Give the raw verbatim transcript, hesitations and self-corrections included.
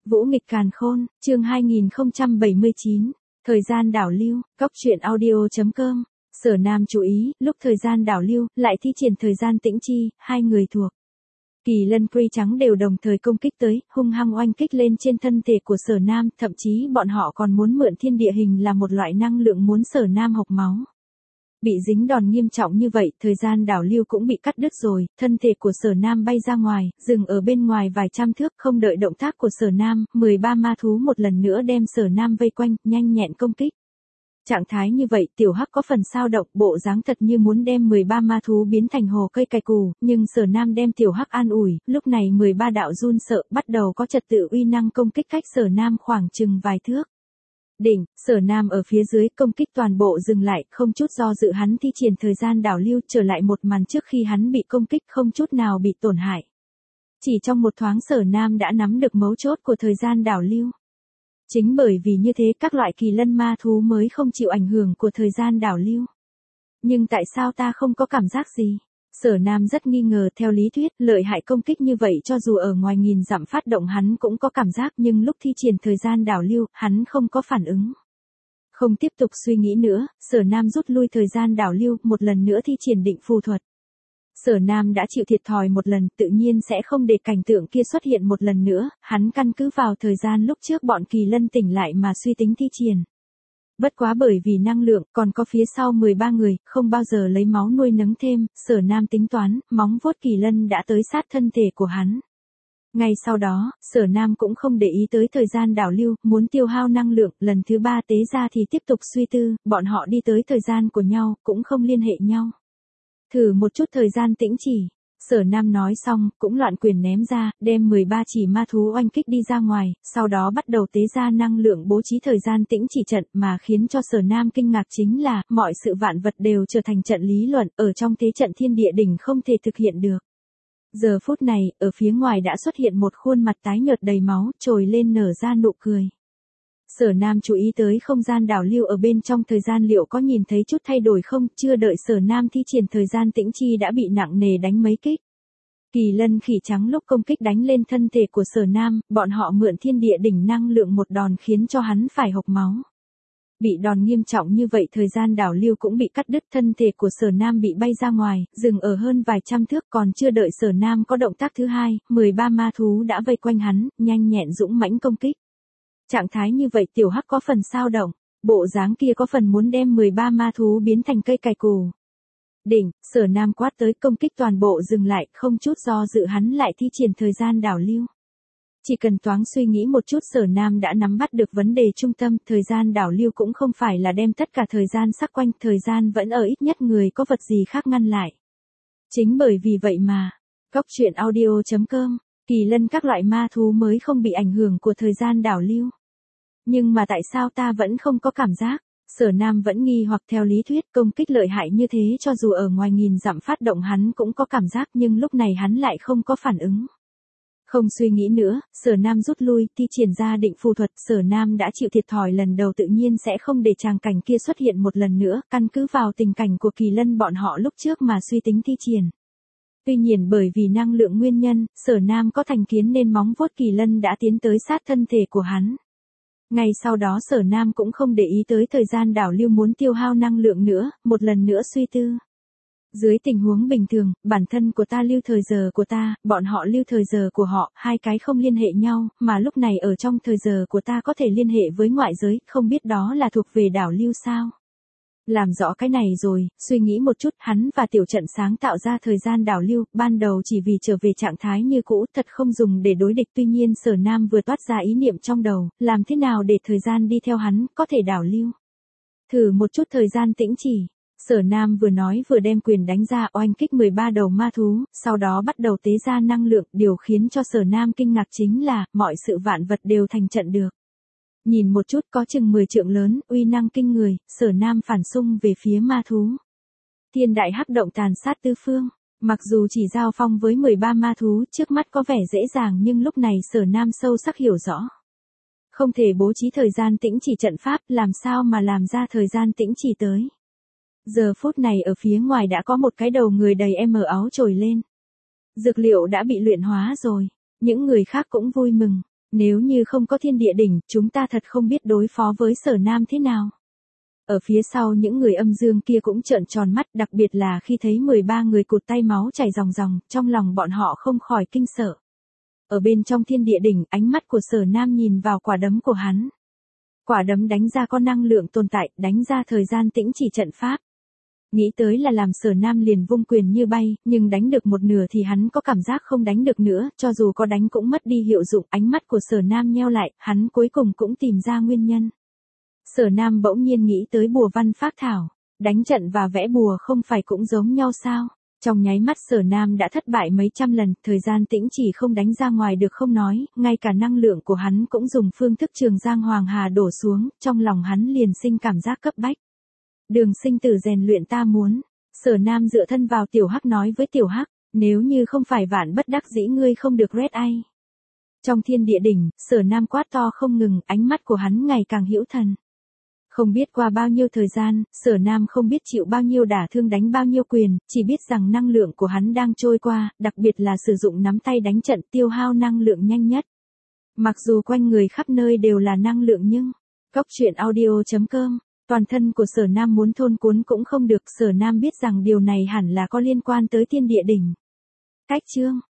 Vũ nghịch càn khôn, chương hai nghìn không trăm bảy mươi chín, thời gian đảo lưu, cóc truyện audio chấm com. Sở Nam chú ý, lúc thời gian đảo lưu, lại thi triển thời gian tĩnh chi, hai người thuộc Kỳ Lân Kree trắng đều đồng thời công kích tới, hung hăng oanh kích lên trên thân thể của Sở Nam, thậm chí bọn họ còn muốn mượn thiên địa hình là một loại năng lượng muốn Sở Nam hộc máu. Bị dính đòn nghiêm trọng như vậy, thời gian đảo lưu cũng bị cắt đứt rồi, thân thể của Sở Nam bay ra ngoài, dừng ở bên ngoài vài trăm thước, không đợi động tác của Sở Nam, mười ba ma thú một lần nữa đem Sở Nam vây quanh, nhanh nhẹn công kích. Trạng thái như vậy, Tiểu Hắc có phần sao động, bộ dáng thật như muốn đem mười ba ma thú biến thành hồ cây cài củ, nhưng Sở Nam đem Tiểu Hắc an ủi, lúc này mười ba đạo run sợ, bắt đầu có trật tự uy năng công kích cách Sở Nam khoảng chừng vài thước. Đỉnh, Sở Nam ở phía dưới công kích toàn bộ dừng lại, không chút do dự hắn thi triển thời gian đảo lưu trở lại một màn trước khi hắn bị công kích không chút nào bị tổn hại. Chỉ trong một thoáng Sở Nam đã nắm được mấu chốt của thời gian đảo lưu. Chính bởi vì như thế các loại kỳ lân ma thú mới không chịu ảnh hưởng của thời gian đảo lưu. Nhưng tại sao ta không có cảm giác gì? Sở Nam rất nghi ngờ, theo lý thuyết, lợi hại công kích như vậy cho dù ở ngoài nghìn dặm phát động hắn cũng có cảm giác, nhưng lúc thi triển thời gian đảo lưu, hắn không có phản ứng. Không tiếp tục suy nghĩ nữa, Sở Nam rút lui thời gian đảo lưu, một lần nữa thi triển định phù thuật. Sở Nam đã chịu thiệt thòi một lần, tự nhiên sẽ không để cảnh tượng kia xuất hiện một lần nữa, hắn căn cứ vào thời gian lúc trước bọn kỳ lân tỉnh lại mà suy tính thi triển. Bất quá bởi vì năng lượng, còn có phía sau mười ba người, không bao giờ lấy máu nuôi nấng thêm, Sở Nam tính toán, móng vuốt kỳ lân đã tới sát thân thể của hắn. Ngay sau đó, Sở Nam cũng không để ý tới thời gian đảo lưu, muốn tiêu hao năng lượng, lần thứ ba tế ra thì tiếp tục suy tư, bọn họ đi tới thời gian của nhau, cũng không liên hệ nhau. Thử một chút thời gian tĩnh chỉ. Sở Nam nói xong, cũng loạn quyền ném ra, đem mười ba chỉ ma thú oanh kích đi ra ngoài, sau đó bắt đầu tế ra năng lượng bố trí thời gian tĩnh chỉ trận, mà khiến cho Sở Nam kinh ngạc chính là, mọi sự vạn vật đều trở thành trận lý luận, ở trong thế trận thiên địa đỉnh không thể thực hiện được. Giờ phút này, ở phía ngoài đã xuất hiện một khuôn mặt tái nhợt đầy máu, trồi lên nở ra nụ cười. Sở Nam chú ý tới không gian đảo lưu ở bên trong thời gian liệu có nhìn thấy chút thay đổi không, chưa đợi Sở Nam thi triển thời gian tĩnh chi đã bị nặng nề đánh mấy kích. Kỳ lân khỉ trắng lúc công kích đánh lên thân thể của Sở Nam, bọn họ mượn thiên địa đỉnh năng lượng một đòn khiến cho hắn phải hộc máu. Bị đòn nghiêm trọng như vậy thời gian đảo lưu cũng bị cắt đứt, thân thể của Sở Nam bị bay ra ngoài, dừng ở hơn vài trăm thước, còn chưa đợi Sở Nam có động tác thứ hai, mười ba ma thú đã vây quanh hắn, nhanh nhẹn dũng mãnh công kích. Trạng thái như vậy Tiểu Hắc có phần sao động, bộ dáng kia có phần muốn đem mười ba ma thú biến thành cây cài củ. Đỉnh, Sở Nam quát tới công kích toàn bộ dừng lại, không chút do dự hắn lại thi triển thời gian đảo lưu. Chỉ cần thoáng suy nghĩ một chút Sở Nam đã nắm bắt được vấn đề trung tâm, thời gian đảo lưu cũng không phải là đem tất cả thời gian sắc quanh, thời gian vẫn ở ít nhất người có vật gì khác ngăn lại. Chính bởi vì vậy mà, cóc truyện audio chấm com, kỳ lân các loại ma thú mới không bị ảnh hưởng của thời gian đảo lưu. Nhưng mà tại sao ta vẫn không có cảm giác? Sở Nam vẫn nghi hoặc, theo lý thuyết công kích lợi hại như thế cho dù ở ngoài nghìn dặm phát động hắn cũng có cảm giác, nhưng lúc này hắn lại không có phản ứng. Không suy nghĩ nữa, Sở Nam rút lui, thi triển ra định phù thuật, Sở Nam đã chịu thiệt thòi lần đầu tự nhiên sẽ không để tràng cảnh kia xuất hiện một lần nữa, căn cứ vào tình cảnh của kỳ lân bọn họ lúc trước mà suy tính thi triển. Tuy nhiên bởi vì năng lượng nguyên nhân, Sở Nam có thành kiến nên móng vuốt kỳ lân đã tiến tới sát thân thể của hắn. Ngay sau đó Sở Nam cũng không để ý tới thời gian đảo lưu muốn tiêu hao năng lượng nữa, một lần nữa suy tư. Dưới tình huống bình thường, bản thân của ta lưu thời giờ của ta, bọn họ lưu thời giờ của họ, hai cái không liên hệ nhau, mà lúc này ở trong thời giờ của ta có thể liên hệ với ngoại giới, không biết đó là thuộc về đảo lưu sao? Làm rõ cái này rồi, suy nghĩ một chút, hắn và tiểu trận sáng tạo ra thời gian đảo lưu, ban đầu chỉ vì trở về trạng thái như cũ, thật không dùng để đối địch, tuy nhiên Sở Nam vừa toát ra ý niệm trong đầu, làm thế nào để thời gian đi theo hắn, có thể đảo lưu. Thử một chút thời gian tĩnh chỉ. Sở Nam vừa nói vừa đem quyền đánh ra oanh kích mười ba đầu ma thú, sau đó bắt đầu tế ra năng lượng, điều khiến cho Sở Nam kinh ngạc chính là, mọi sự vạn vật đều thành trận được. Nhìn một chút có chừng mười trượng lớn, uy năng kinh người, Sở Nam phản xung về phía ma thú. Thiên đại hắc động tàn sát tứ phương, mặc dù chỉ giao phong với mười ba ma thú, trước mắt có vẻ dễ dàng nhưng lúc này Sở Nam sâu sắc hiểu rõ. Không thể bố trí thời gian tĩnh chỉ trận pháp, làm sao mà làm ra thời gian tĩnh chỉ tới. Giờ phút này ở phía ngoài đã có một cái đầu người đầy em ở áo trồi lên. Dược liệu đã bị luyện hóa rồi, những người khác cũng vui mừng. Nếu như không có thiên địa đỉnh, chúng ta thật không biết đối phó với Sở Nam thế nào. Ở phía sau những người âm dương kia cũng trợn tròn mắt, đặc biệt là khi thấy mười ba người cụt tay máu chảy ròng ròng, trong lòng bọn họ không khỏi kinh sợ. Ở bên trong thiên địa đỉnh, ánh mắt của Sở Nam nhìn vào quả đấm của hắn. Quả đấm đánh ra có năng lượng tồn tại, đánh ra thời gian tĩnh chỉ trận pháp. Nghĩ tới là làm Sở Nam liền vung quyền như bay, nhưng đánh được một nửa thì hắn có cảm giác không đánh được nữa, cho dù có đánh cũng mất đi hiệu dụng. Ánh mắt của Sở Nam nheo lại, hắn cuối cùng cũng tìm ra nguyên nhân. Sở Nam bỗng nhiên nghĩ tới bùa văn phác thảo, đánh trận và vẽ bùa không phải cũng giống nhau sao? Trong nháy mắt Sở Nam đã thất bại mấy trăm lần, thời gian tĩnh chỉ không đánh ra ngoài được không nói, ngay cả năng lượng của hắn cũng dùng phương thức Trường Giang Hoàng Hà đổ xuống, trong lòng hắn liền sinh cảm giác cấp bách. Đường sinh tử rèn luyện ta muốn. Sở Nam dựa thân vào Tiểu Hắc nói với Tiểu Hắc, nếu như không phải vạn bất đắc dĩ ngươi không được red ai. Trong thiên địa đỉnh, Sở Nam quát to không ngừng, ánh mắt của hắn ngày càng hữu thần. Không biết qua bao nhiêu thời gian, Sở Nam không biết chịu bao nhiêu đả thương đánh bao nhiêu quyền, chỉ biết rằng năng lượng của hắn đang trôi qua, đặc biệt là sử dụng nắm tay đánh trận tiêu hao năng lượng nhanh nhất. Mặc dù quanh người khắp nơi đều là năng lượng nhưng, Cốc truyện audio chấm com, toàn thân của Sở Nam muốn thôn cuốn cũng không được. Sở Nam biết rằng điều này hẳn là có liên quan tới thiên địa đỉnh. Cách chương